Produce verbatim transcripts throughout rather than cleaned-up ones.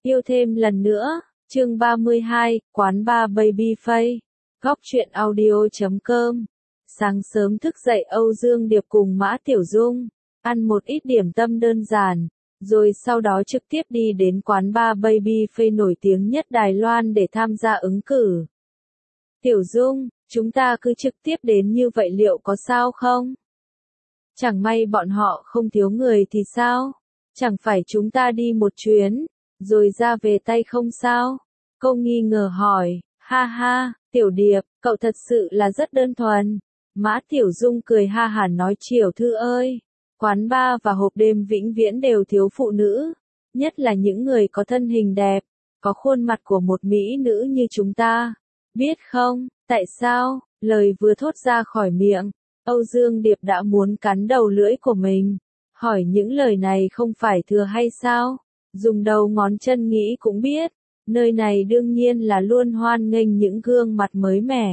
Yêu thêm lần nữa, chương ba mươi hai, quán bar Babyface, góc truyện audio chấm com. Sáng sớm thức dậy Âu Dương Điệp cùng Mã Tiểu Dung, ăn một ít điểm tâm đơn giản, rồi sau đó trực tiếp đi đến quán bar Babyface nổi tiếng nhất Đài Loan để tham gia ứng cử. Tiểu Dung, chúng ta cứ trực tiếp đến như vậy liệu có sao không? Chẳng may bọn họ không thiếu người thì sao? Chẳng phải chúng ta đi một chuyến, rồi ra về tay không sao? Cô nghi ngờ hỏi, ha ha, Tiểu Điệp, cậu thật sự là rất đơn thuần. Mã Tiểu Dung cười ha hả nói Triểu Thư ơi, quán bar và hộp đêm vĩnh viễn đều thiếu phụ nữ, nhất là những người có thân hình đẹp, có khuôn mặt của một mỹ nữ như chúng ta. Biết không, tại sao, lời vừa thốt ra khỏi miệng, Âu Dương Điệp đã muốn cắn đầu lưỡi của mình, hỏi những lời này không phải thừa hay sao? Dùng đầu ngón chân nghĩ cũng biết, nơi này đương nhiên là luôn hoan nghênh những gương mặt mới mẻ.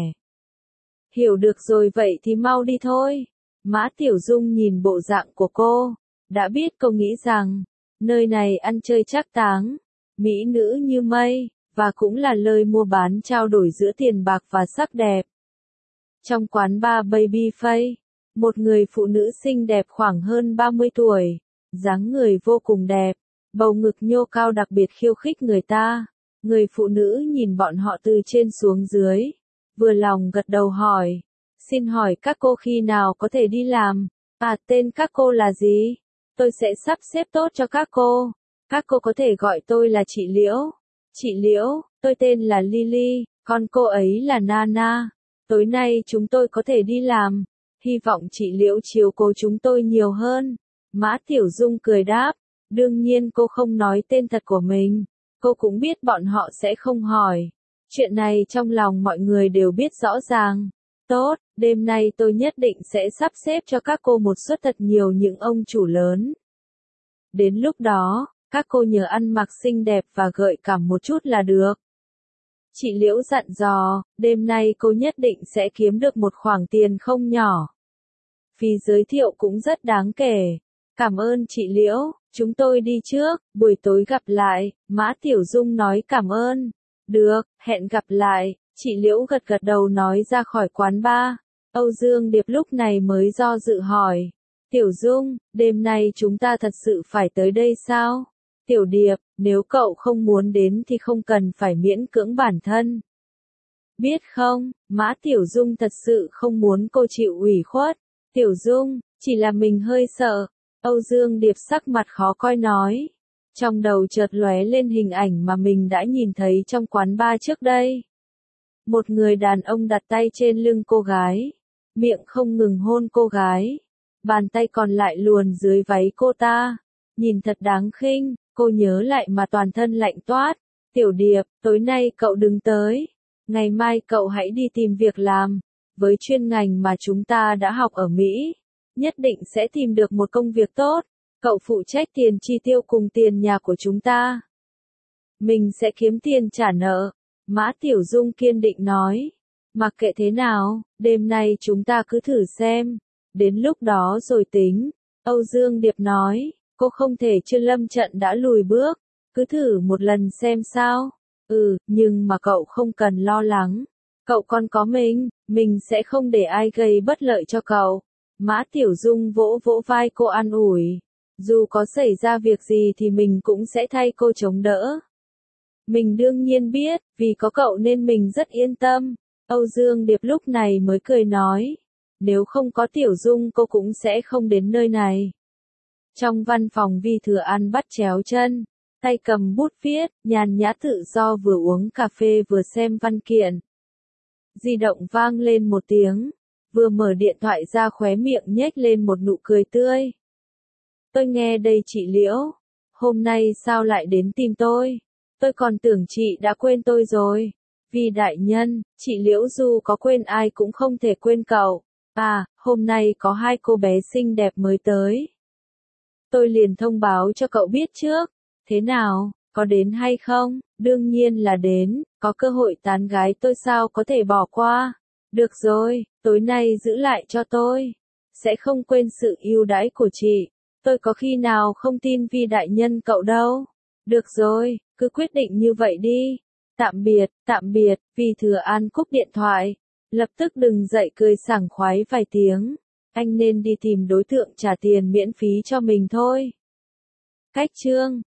Hiểu được rồi vậy thì mau đi thôi. Mã Tiểu Dung nhìn bộ dạng của cô, đã biết cô nghĩ rằng, nơi này ăn chơi trác táng, mỹ nữ như mây, và cũng là nơi mua bán trao đổi giữa tiền bạc và sắc đẹp. Trong quán bar Babyface, một người phụ nữ xinh đẹp khoảng hơn ba mươi tuổi, dáng người vô cùng đẹp, bầu ngực nhô cao đặc biệt khiêu khích người ta. Người phụ nữ nhìn bọn họ từ trên xuống dưới, vừa lòng gật đầu hỏi, xin hỏi các cô khi nào có thể đi làm? À, tên các cô là gì? Tôi sẽ sắp xếp tốt cho các cô. Các cô có thể gọi tôi là chị Liễu. Chị Liễu, tôi tên là Lily, còn cô ấy là Nana. Tối nay chúng tôi có thể đi làm. Hy vọng chị Liễu chiếu cố chúng tôi nhiều hơn. Mã Tiểu Dung cười đáp, đương nhiên cô không nói tên thật của mình. Cô cũng biết bọn họ sẽ không hỏi. Chuyện này trong lòng mọi người đều biết rõ ràng. Tốt, đêm nay tôi nhất định sẽ sắp xếp cho các cô một suất thật nhiều những ông chủ lớn. Đến lúc đó, các cô nhớ ăn mặc xinh đẹp và gợi cảm một chút là được. Chị Liễu dặn dò, đêm nay cô nhất định sẽ kiếm được một khoản tiền không nhỏ. Phí giới thiệu cũng rất đáng kể. Cảm ơn chị Liễu, chúng tôi đi trước, buổi tối gặp lại. Mã Tiểu Dung nói cảm ơn. Được, hẹn gặp lại. Chị Liễu gật gật đầu nói ra khỏi quán bar. Âu Dương Điệp lúc này mới do dự hỏi, Tiểu Dung, đêm nay chúng ta thật sự phải tới đây sao? Tiểu Điệp, nếu cậu không muốn đến thì không cần phải miễn cưỡng bản thân. Biết không, Mã Tiểu Dung thật sự không muốn cô chịu ủy khuất. Tiểu Dung, chỉ là mình hơi sợ. Âu Dương Điệp sắc mặt khó coi nói. Trong đầu chợt lóe lên hình ảnh mà mình đã nhìn thấy trong quán bar trước đây. Một người đàn ông đặt tay trên lưng cô gái, miệng không ngừng hôn cô gái, bàn tay còn lại luồn dưới váy cô ta, nhìn thật đáng khinh. Cô nhớ lại mà toàn thân lạnh toát. Tiểu Điệp, tối nay cậu đừng tới, ngày mai cậu hãy đi tìm việc làm, với chuyên ngành mà chúng ta đã học ở Mỹ, nhất định sẽ tìm được một công việc tốt. Cậu phụ trách tiền chi tiêu cùng tiền nhà của chúng ta. Mình sẽ kiếm tiền trả nợ. Mã Tiểu Dung kiên định nói. Mặc kệ thế nào, đêm nay chúng ta cứ thử xem. Đến lúc đó rồi tính. Âu Dương Điệp nói, cô không thể chưa lâm trận đã lùi bước. Cứ thử một lần xem sao. Ừ, nhưng mà cậu không cần lo lắng. Cậu còn có mình, mình sẽ không để ai gây bất lợi cho cậu. Mã Tiểu Dung vỗ vỗ vai cô an ủi. Dù có xảy ra việc gì thì mình cũng sẽ thay cô chống đỡ. Mình đương nhiên biết, vì có cậu nên mình rất yên tâm. Âu Dương Điệp lúc này mới cười nói. Nếu không có Tiểu Dung cô cũng sẽ không đến nơi này. Trong văn phòng Vi Thừa An bắt chéo chân, tay cầm bút viết, nhàn nhã tự do vừa uống cà phê vừa xem văn kiện. Di động vang lên một tiếng, vừa mở điện thoại ra khóe miệng nhếch lên một nụ cười tươi. Tôi nghe đây chị Liễu, hôm nay sao lại đến tìm tôi? Tôi còn tưởng chị đã quên tôi rồi. Vì đại nhân, chị Liễu dù có quên ai cũng không thể quên cậu. À, hôm nay có hai cô bé xinh đẹp mới tới. Tôi liền thông báo cho cậu biết trước. Thế nào, có đến hay không? Đương nhiên là đến, có cơ hội tán gái tôi sao có thể bỏ qua. Được rồi, tối nay giữ lại cho tôi. Sẽ không quên sự ưu đãi của chị. Tôi có khi nào không tin Vi đại nhân cậu đâu. Được rồi, cứ quyết định như vậy đi. Tạm biệt, tạm biệt, vì Thừa An cúp điện thoại. Lập tức đứng dậy cười sảng khoái vài tiếng. Anh nên đi tìm đối tượng trả tiền miễn phí cho mình thôi. Cách chương